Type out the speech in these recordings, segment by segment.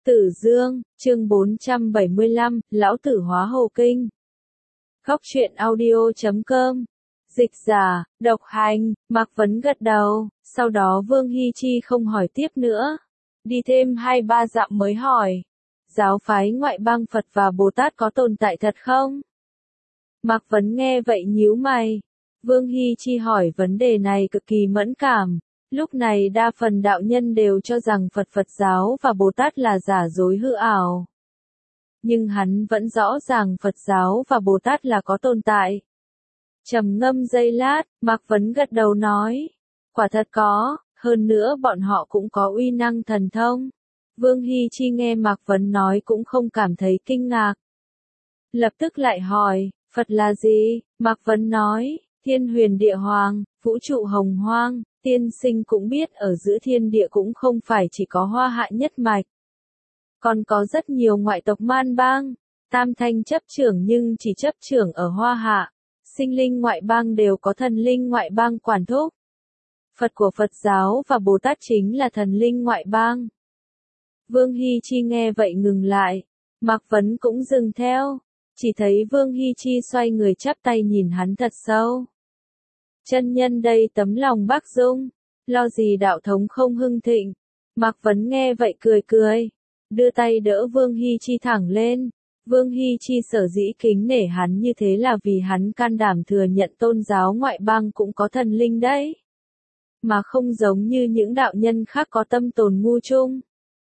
Tử Dương, chương 475, Lão Tử Hóa Hồ Kinh. Góc truyện audio.com. Dịch giả, độc hành, Mạc Vấn gật đầu, sau đó Vương Hy Chi không hỏi tiếp nữa. Đi thêm 2-3 dặm mới hỏi. Giáo phái ngoại bang Phật và Bồ Tát có tồn tại thật không? Mạc Vấn nghe vậy nhíu mày. Vương Hy Chi hỏi vấn đề này cực kỳ mẫn cảm. Lúc này đa phần đạo nhân đều cho rằng Phật giáo và Bồ Tát là giả dối hư ảo. Nhưng hắn vẫn rõ ràng Phật giáo và Bồ Tát là có tồn tại. Trầm ngâm giây lát, Mạc Vấn gật đầu nói. Quả thật có, hơn nữa bọn họ cũng có uy năng thần thông. Vương Hy Chi nghe Mạc Vấn nói cũng không cảm thấy kinh ngạc. Lập tức lại hỏi, Phật là gì? Mạc Vấn nói, Thiên Huyền Địa Hoàng, vũ trụ hồng hoang. Tiên sinh cũng biết ở giữa thiên địa cũng không phải chỉ có Hoa Hạ nhất mạch. Còn có rất nhiều ngoại tộc man bang. Tam Thanh chấp trưởng nhưng chỉ chấp trưởng ở Hoa Hạ. Sinh linh ngoại bang đều có thần linh ngoại bang quản thúc. Phật của Phật giáo và Bồ Tát chính là thần linh ngoại bang. Vương Hy Chi nghe vậy ngừng lại. Mạc Vấn cũng dừng theo. Chỉ thấy Vương Hy Chi xoay người chắp tay nhìn hắn thật sâu. Chân nhân đây tấm lòng bác dung, lo gì đạo thống không hưng thịnh. Mạc Vấn nghe vậy cười cười, đưa tay đỡ Vương Hy Chi thẳng lên. Vương Hy Chi sở dĩ kính nể hắn như thế là vì hắn can đảm thừa nhận tôn giáo ngoại bang cũng có thần linh đấy. Mà không giống như những đạo nhân khác có tâm tồn ngu chung.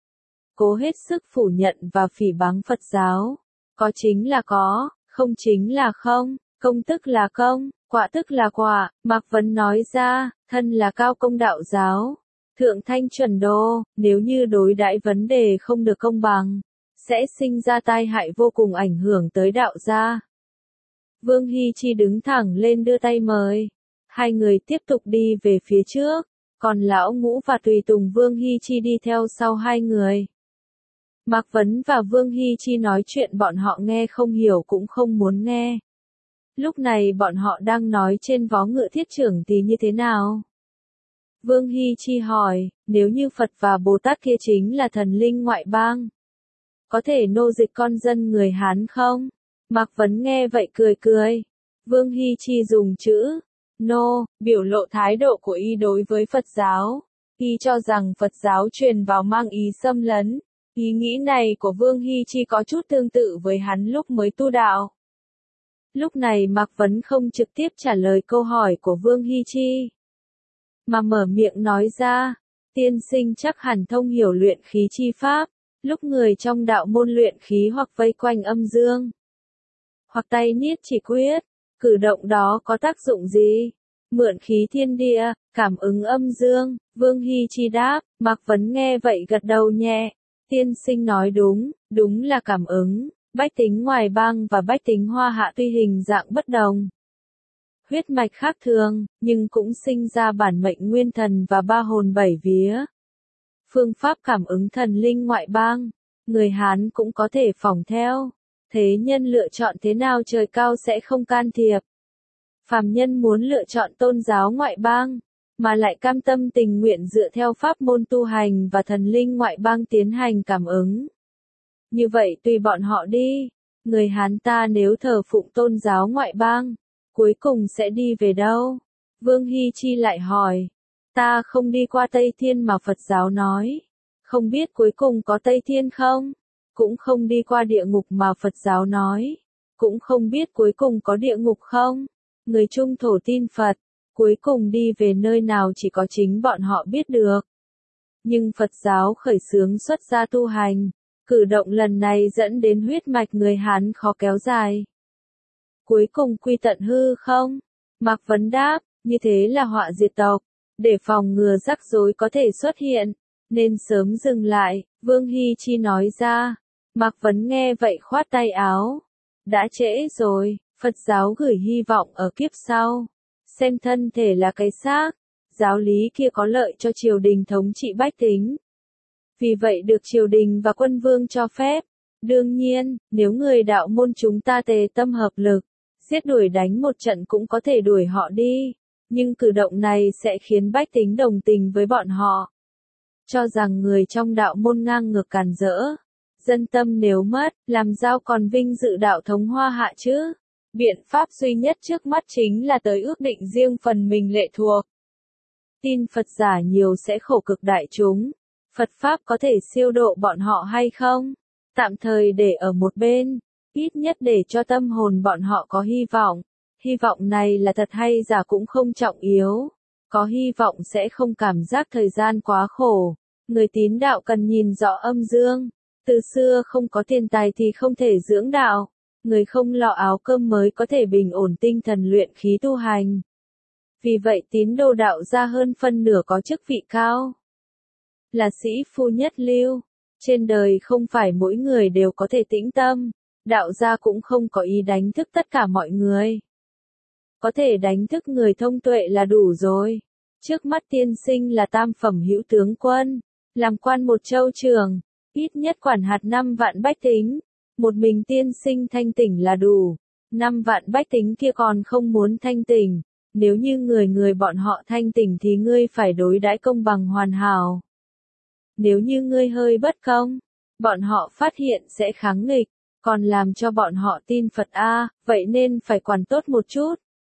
Cố hết sức phủ nhận và phỉ báng Phật giáo. Có chính là có, không chính là không, công tức là công. Quả tức là quả, Mạc Vấn nói ra, thân là cao công đạo giáo, thượng thanh chuẩn đô, nếu như đối đãi vấn đề không được công bằng, sẽ sinh ra tai hại vô cùng ảnh hưởng tới đạo gia. Vương Hy Chi đứng thẳng lên đưa tay mời, hai người tiếp tục đi về phía trước, còn Lão Ngũ và tùy tùng Vương Hy Chi đi theo sau hai người. Mạc Vấn và Vương Hy Chi nói chuyện bọn họ nghe không hiểu cũng không muốn nghe. Lúc này bọn họ đang nói trên vó ngựa thiết trưởng thì như thế nào? Vương Hy Chi hỏi, nếu như Phật và Bồ Tát kia chính là thần linh ngoại bang, có thể nô dịch con dân người Hán không? Mạc Vấn nghe vậy cười cười. Vương Hy Chi dùng chữ nô, biểu lộ thái độ của y đối với Phật giáo. Y cho rằng Phật giáo truyền vào mang ý xâm lấn. Ý nghĩ này của Vương Hy Chi có chút tương tự với hắn lúc mới tu đạo. Lúc này Mạc Vấn không trực tiếp trả lời câu hỏi của Vương Hy Chi, mà mở miệng nói ra, tiên sinh chắc hẳn thông hiểu luyện khí chi pháp, lúc người trong đạo môn luyện khí hoặc vây quanh âm dương, hoặc tay niết chỉ quyết, cử động đó có tác dụng gì? Mượn khí thiên địa, cảm ứng âm dương. Vương Hy Chi đáp. Mạc Vấn nghe vậy gật đầu nhẹ, tiên sinh nói đúng, đúng là cảm ứng. Bách tính ngoài bang và bách tính Hoa Hạ tuy hình dạng bất đồng, huyết mạch khác thường, nhưng cũng sinh ra bản mệnh nguyên thần và ba hồn bảy vía. Phương pháp cảm ứng thần linh ngoại bang, người Hán cũng có thể phỏng theo. Thế nhân lựa chọn thế nào trời cao sẽ không can thiệp. Phàm nhân muốn lựa chọn tôn giáo ngoại bang, mà lại cam tâm tình nguyện dựa theo pháp môn tu hành và thần linh ngoại bang tiến hành cảm ứng. Như vậy tùy bọn họ đi, người Hán ta nếu thờ phụng tôn giáo ngoại bang, cuối cùng sẽ đi về đâu? Vương Hy Chi lại hỏi, ta không đi qua Tây Thiên mà Phật giáo nói, không biết cuối cùng có Tây Thiên không? Cũng không đi qua địa ngục mà Phật giáo nói, cũng không biết cuối cùng có địa ngục không? Người Trung Thổ tin Phật, cuối cùng đi về nơi nào chỉ có chính bọn họ biết được. Nhưng Phật giáo khởi xướng xuất gia tu hành. Cử động lần này dẫn đến huyết mạch người Hán khó kéo dài. Cuối cùng quy tận hư không? Mạc Vấn đáp, như thế là họa diệt tộc. Để phòng ngừa rắc rối có thể xuất hiện, nên sớm dừng lại, Vương Hy Chi nói ra. Mạc Vấn nghe vậy khoát tay áo. Đã trễ rồi, Phật giáo gửi hy vọng ở kiếp sau. Xem thân thể là cái xác, giáo lý kia có lợi cho triều đình thống trị bách tính. Vì vậy được triều đình và quân vương cho phép. Đương nhiên, nếu người đạo môn chúng ta tề tâm hợp lực, giết đuổi đánh một trận cũng có thể đuổi họ đi. Nhưng cử động này sẽ khiến bách tính đồng tình với bọn họ. Cho rằng người trong đạo môn ngang ngược càn rỡ, Dân tâm nếu mất, làm sao còn vinh dự đạo thống Hoa Hạ chứ? Biện pháp duy nhất trước mắt chính là tới ước định riêng phần mình lệ thuộc. Tin Phật giả nhiều sẽ khổ cực đại chúng. Phật Pháp có thể siêu độ bọn họ hay không? Tạm thời để ở một bên, ít nhất để cho tâm hồn bọn họ có hy vọng. Hy vọng này là thật hay giả cũng không trọng yếu. Có hy vọng sẽ không cảm giác thời gian quá khổ. Người tín đạo cần nhìn rõ âm dương. Từ xưa không có tiền tài thì không thể dưỡng đạo. Người không lo áo cơm mới có thể bình ổn tinh thần luyện khí tu hành. Vì vậy tín đồ đạo gia hơn phân nửa có chức vị cao. Là sĩ phu nhất lưu. Trên đời không phải mỗi người đều có thể tĩnh tâm. Đạo gia cũng không có ý đánh thức tất cả mọi người. Có thể đánh thức người thông tuệ là đủ rồi. Trước mắt tiên sinh là tam phẩm hữu tướng quân. Làm quan một châu trường. Ít nhất quản hạt 5 vạn bách tính. Một mình tiên sinh thanh tỉnh là đủ. 5 vạn bách tính kia còn không muốn thanh tỉnh. Nếu như người bọn họ thanh tỉnh thì ngươi phải đối đãi công bằng hoàn hảo. Nếu như ngươi hơi bất công, bọn họ phát hiện sẽ kháng nghịch, còn làm cho bọn họ tin Phật vậy nên phải quản tốt một chút.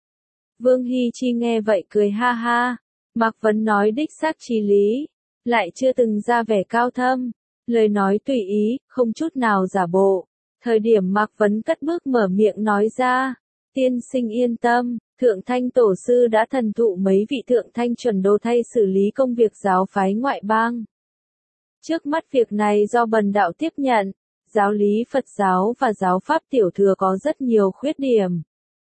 Vương Hy Chi nghe vậy cười ha ha. Mạc Vấn nói đích xác chí lý, lại chưa từng ra vẻ cao thâm, lời nói tùy ý, không chút nào giả bộ. Thời điểm Mạc Vấn cất bước mở miệng nói ra, tiên sinh yên tâm, Thượng Thanh Tổ Sư đã thần thụ mấy vị Thượng Thanh chuẩn đô thay xử lý công việc giáo phái ngoại bang. Trước mắt việc này do Bần Đạo tiếp nhận, giáo lý Phật giáo và giáo pháp tiểu thừa có rất nhiều khuyết điểm.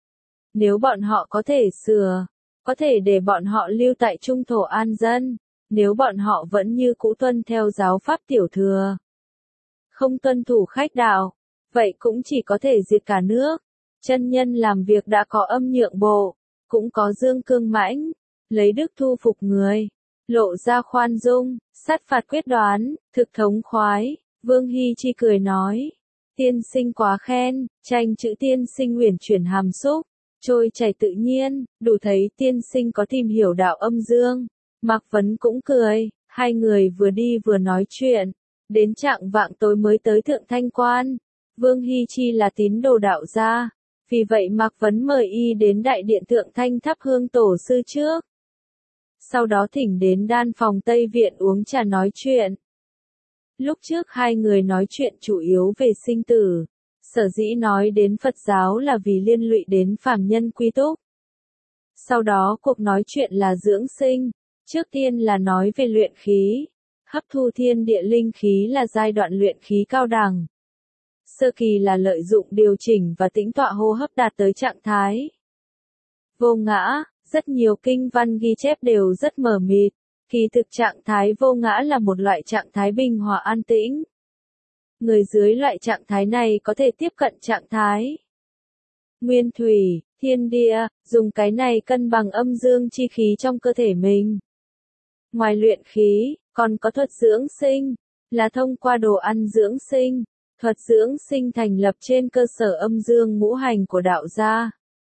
Nếu bọn họ có thể sửa, có thể để bọn họ lưu tại trung thổ an dân, nếu bọn họ vẫn như cũ tuân theo giáo pháp tiểu thừa, không tuân thủ khách đạo, vậy cũng chỉ có thể diệt cả nước. Chân nhân làm việc đã có âm nhượng bộ, cũng có dương cương mãnh, lấy đức thu phục người, lộ ra khoan dung, sát phạt quyết đoán, thực thống khoái. Vương Hy Chi cười nói, tiên sinh quá khen, tranh chữ tiên sinh uyển chuyển hàm xúc, trôi chảy tự nhiên, đủ thấy tiên sinh có tìm hiểu đạo âm dương. Mạc Vấn cũng cười, hai người vừa đi vừa nói chuyện, đến chạng vạng tối mới tới Thượng Thanh Quan. Vương Hy Chi là tín đồ đạo gia, vì vậy Mạc Vấn mời y đến đại điện Thượng Thanh thắp hương tổ sư trước. Sau đó thỉnh đến đan phòng Tây Viện uống trà nói chuyện. Lúc trước hai người nói chuyện chủ yếu về sinh tử, sở dĩ nói đến Phật giáo là vì liên lụy đến phàm nhân quy túc. Sau đó cuộc nói chuyện là dưỡng sinh, trước tiên là nói về luyện khí, hấp thu thiên địa linh khí là giai đoạn luyện khí cao đẳng. Sơ kỳ là lợi dụng điều chỉnh và tĩnh tọa hô hấp đạt tới trạng thái vô ngã, rất nhiều kinh văn ghi chép đều rất mờ mịt. Kỳ thực trạng thái vô ngã là một loại trạng thái bình hòa an tĩnh. Người dưới loại trạng thái này có thể tiếp cận trạng thái nguyên thủy, thiên địa, dùng cái này cân bằng âm dương chi khí trong cơ thể mình. Ngoài luyện khí, còn có thuật dưỡng sinh, là thông qua đồ ăn dưỡng sinh. Thuật dưỡng sinh thành lập trên cơ sở âm dương ngũ hành của đạo gia.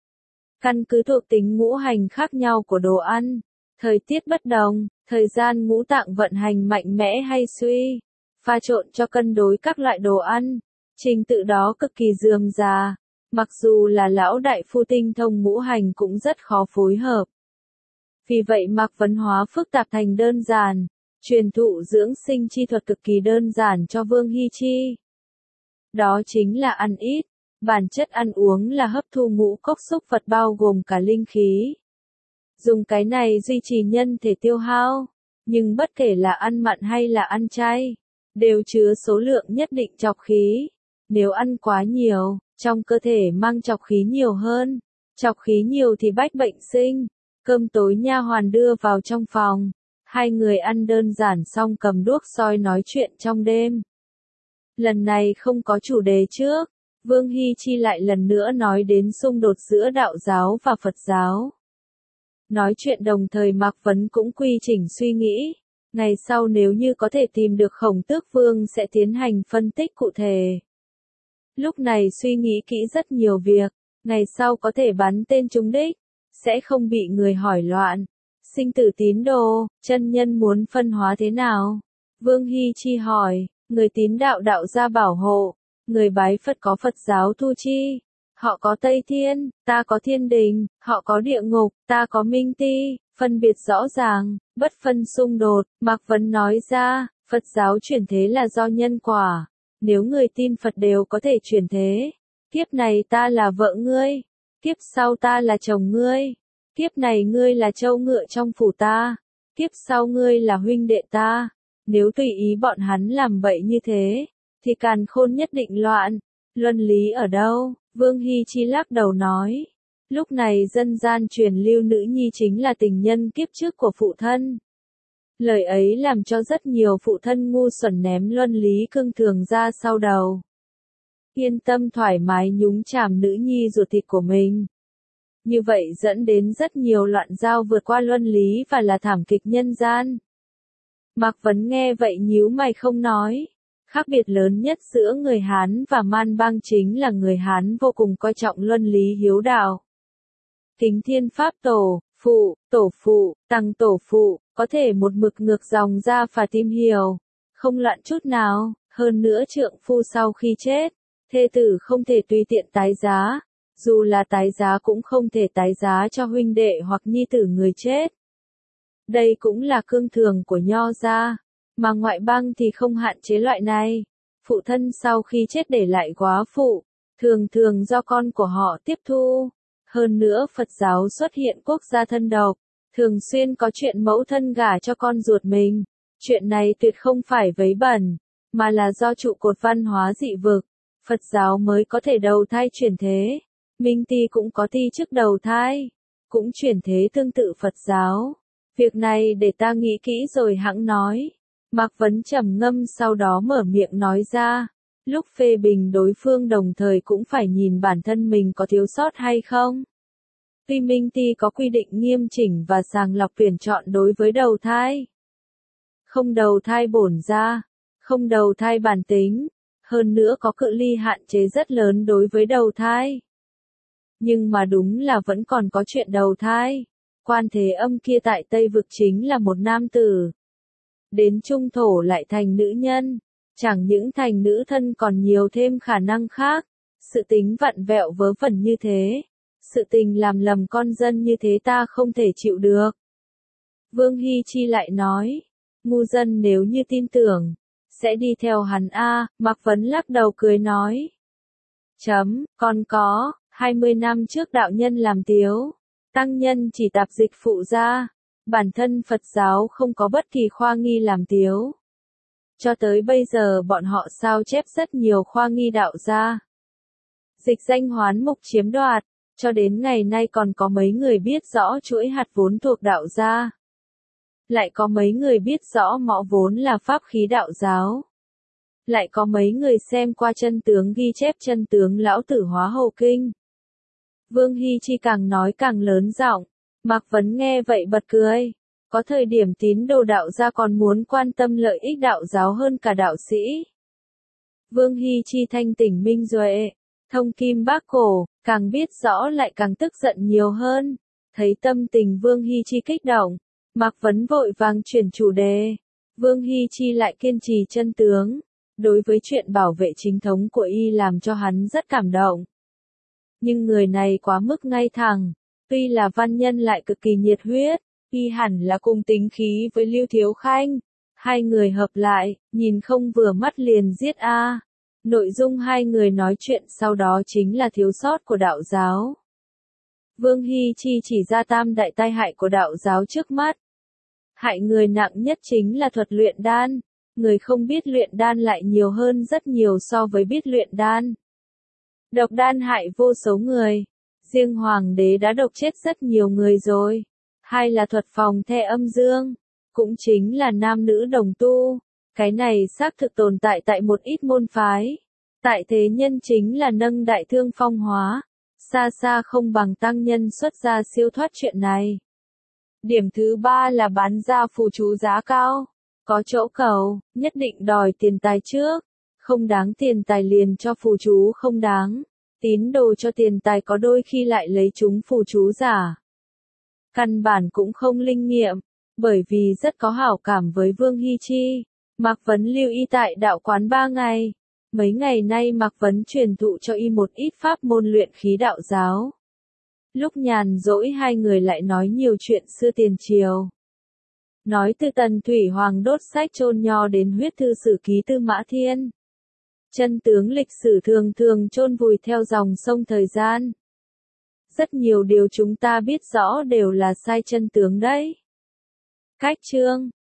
Căn cứ thuộc tính ngũ hành khác nhau của đồ ăn, thời tiết bất đồng, thời gian ngũ tạng vận hành mạnh mẽ hay suy, pha trộn cho cân đối các loại đồ ăn. Trình tự đó cực kỳ rườm rà, mặc dù là lão đại phu tinh thông ngũ hành cũng rất khó phối hợp. Vì vậy Mạc Vấn hóa phức tạp thành đơn giản, truyền thụ dưỡng sinh chi thuật cực kỳ đơn giản cho Vương Hy Chi. Đó chính là ăn ít, bản chất ăn uống là hấp thu ngũ cốc xúc vật bao gồm cả linh khí. Dùng cái này duy trì nhân thể tiêu hao, nhưng bất kể là ăn mặn hay là ăn chay, đều chứa số lượng nhất định trọc khí. Nếu ăn quá nhiều, trong cơ thể mang trọc khí nhiều hơn, trọc khí nhiều thì bách bệnh sinh. Cơm tối nha hoàn đưa vào trong phòng, hai người ăn đơn giản xong cầm đuốc soi nói chuyện trong đêm. Lần này không có chủ đề trước, Vương Hy Chi lại lần nữa nói đến xung đột giữa đạo giáo và Phật giáo. Nói chuyện đồng thời Mạc Vấn cũng quy chỉnh suy nghĩ, ngày sau nếu như có thể tìm được Khổng Tước Vương sẽ tiến hành phân tích cụ thể. Lúc này suy nghĩ kỹ rất nhiều việc, ngày sau có thể bắn tên trúng đích, sẽ không bị người hỏi loạn. Sinh tử tín đồ, chân nhân muốn phân hóa thế nào? Vương Hy Chi hỏi, người tín đạo đạo gia bảo hộ, người bái Phật có Phật giáo thu chi. Họ có Tây Thiên, ta có Thiên Đình, họ có địa ngục, ta có Minh Ti, phân biệt rõ ràng, bất phân xung đột. Mạc Vấn nói ra, Phật giáo chuyển thế là do nhân quả. Nếu người tin Phật đều có thể chuyển thế. Kiếp này ta là vợ ngươi, kiếp sau ta là chồng ngươi, kiếp này ngươi là trâu ngựa trong phủ ta, kiếp sau ngươi là huynh đệ ta. Nếu tùy ý bọn hắn làm bậy như thế, thì càn khôn nhất định loạn. Luân lý ở đâu? Vương Hy Chi lắc đầu nói. Lúc này dân gian truyền lưu nữ nhi chính là tình nhân kiếp trước của phụ thân. Lời ấy làm cho rất nhiều phụ thân ngu xuẩn ném luân lý cương thường ra sau đầu. Yên tâm thoải mái nhúng chàm nữ nhi ruột thịt của mình. Như vậy dẫn đến rất nhiều loạn giao vượt qua luân lý và là thảm kịch nhân gian. Mạc Vấn nghe vậy nhíu mày không nói. Khác biệt lớn nhất giữa người Hán và Man Bang chính là người Hán vô cùng coi trọng luân lý hiếu đạo. Kính thiên pháp tổ phụ, tăng tổ phụ, có thể một mực ngược dòng ra và tìm hiểu, không loạn chút nào. Hơn nữa trượng phu sau khi chết, thê tử không thể tùy tiện tái giá, dù là tái giá cũng không thể tái giá cho huynh đệ hoặc nhi tử người chết. Đây cũng là cương thường của Nho gia, mà ngoại bang thì không hạn chế loại này. Phụ thân sau khi chết để lại góa phụ, thường thường do con của họ tiếp thu. Hơn nữa Phật giáo xuất hiện quốc gia thân độc, thường xuyên có chuyện mẫu thân gả cho con ruột mình. Chuyện này tuyệt không phải vấy bẩn, mà là do trụ cột văn hóa dị vực. Phật giáo mới có thể đầu thai chuyển thế. Minh Ti cũng có ti trước đầu thai, cũng chuyển thế tương tự Phật giáo. Việc này để ta nghĩ kỹ rồi hẵng nói. Mạc Vấn trầm ngâm sau đó mở miệng nói ra. Lúc phê bình đối phương đồng thời cũng phải nhìn bản thân mình có thiếu sót hay không. Tuy Minh Ti có quy định nghiêm chỉnh và sàng lọc tuyển chọn đối với đầu thai. Không đầu thai bổn ra, không đầu thai bản tính, hơn nữa có cự ly hạn chế rất lớn đối với đầu thai. Nhưng mà đúng là vẫn còn có chuyện đầu thai. Quan Thế Âm kia tại Tây Vực chính là một nam tử. Đến Trung Thổ lại thành nữ nhân. Chẳng những thành nữ thân còn nhiều thêm khả năng khác. Sự tính vặn vẹo vớ vẩn như thế. Sự tình làm lầm con dân như thế ta không thể chịu được. Vương Hy Chi lại nói. Ngu dân nếu như tin tưởng, sẽ đi theo hắn a. Mạc Vấn lắc đầu cười nói. Còn có, 20 năm trước đạo nhân làm tiếu. Tăng nhân chỉ tạp dịch phụ ra. Bản thân Phật giáo không có bất kỳ khoa nghi làm tiếu. Cho tới bây giờ bọn họ sao chép rất nhiều khoa nghi đạo gia. Dịch danh hoán mục chiếm đoạt. Cho đến ngày nay còn có mấy người biết rõ chuỗi hạt vốn thuộc đạo gia. Lại có mấy người biết rõ mõ vốn là pháp khí đạo giáo. Lại có mấy người xem qua chân tướng ghi chép chân tướng lão tử hóa hầu kinh. Vương Hy Chi càng nói càng lớn giọng. Mạc Vấn nghe vậy bật cười. Có thời điểm tín đồ đạo gia còn muốn quan tâm lợi ích đạo giáo hơn cả đạo sĩ. Vương Hy Chi thanh tỉnh minh duệ, thông kim bác cổ, càng biết rõ lại càng tức giận nhiều hơn. Thấy tâm tình Vương Hy Chi kích động, Mạc Vấn vội vàng chuyển chủ đề. Vương Hy Chi lại kiên trì chân tướng. Đối với chuyện bảo vệ chính thống của y làm cho hắn rất cảm động. Nhưng người này quá mức ngay thẳng. Tuy là văn nhân lại cực kỳ nhiệt huyết. Y hẳn là cùng tính khí với Lưu Thiếu Khanh. Hai người hợp lại, nhìn không vừa mắt liền giết a. Nội dung hai người nói chuyện sau đó chính là thiếu sót của đạo giáo. Vương Hy Chi chỉ ra tam đại tai hại của đạo giáo trước mắt. Hại người nặng nhất chính là thuật luyện đan. Người không biết luyện đan lại nhiều hơn rất nhiều so với biết luyện đan. Độc đan hại vô số người. Riêng hoàng đế đã độc chết rất nhiều người rồi. Hai là thuật phòng the âm dương. Cũng chính là nam nữ đồng tu. Cái này xác thực tồn tại tại một ít môn phái. Tại thế nhân chính là nâng đại thương phong hóa. Xa xa không bằng tăng nhân xuất gia siêu thoát chuyện này. Điểm thứ ba là bán ra phù chú giá cao. Có chỗ cầu, nhất định đòi tiền tài trước. Không đáng tiền tài liền cho phù chú không đáng. Tín đồ cho tiền tài có đôi khi lại lấy chúng phù chú giả. Căn bản cũng không linh nghiệm. Bởi vì rất có hảo cảm với Vương Hy Chi. Mạc Vấn lưu y tại đạo quán 3 ngày. Mấy ngày nay Mạc Vấn truyền thụ cho y một ít pháp môn luyện khí đạo giáo. Lúc nhàn rỗi hai người lại nói nhiều chuyện xưa tiền triều. Nói từ Tần Thủy Hoàng đốt sách chôn nho đến huyết thư sử ký Tư Mã Thiên. Chân tướng lịch sử thường thường chôn vùi theo dòng sông thời gian. Rất nhiều điều chúng ta biết rõ đều là sai chân tướng đấy. Cách chương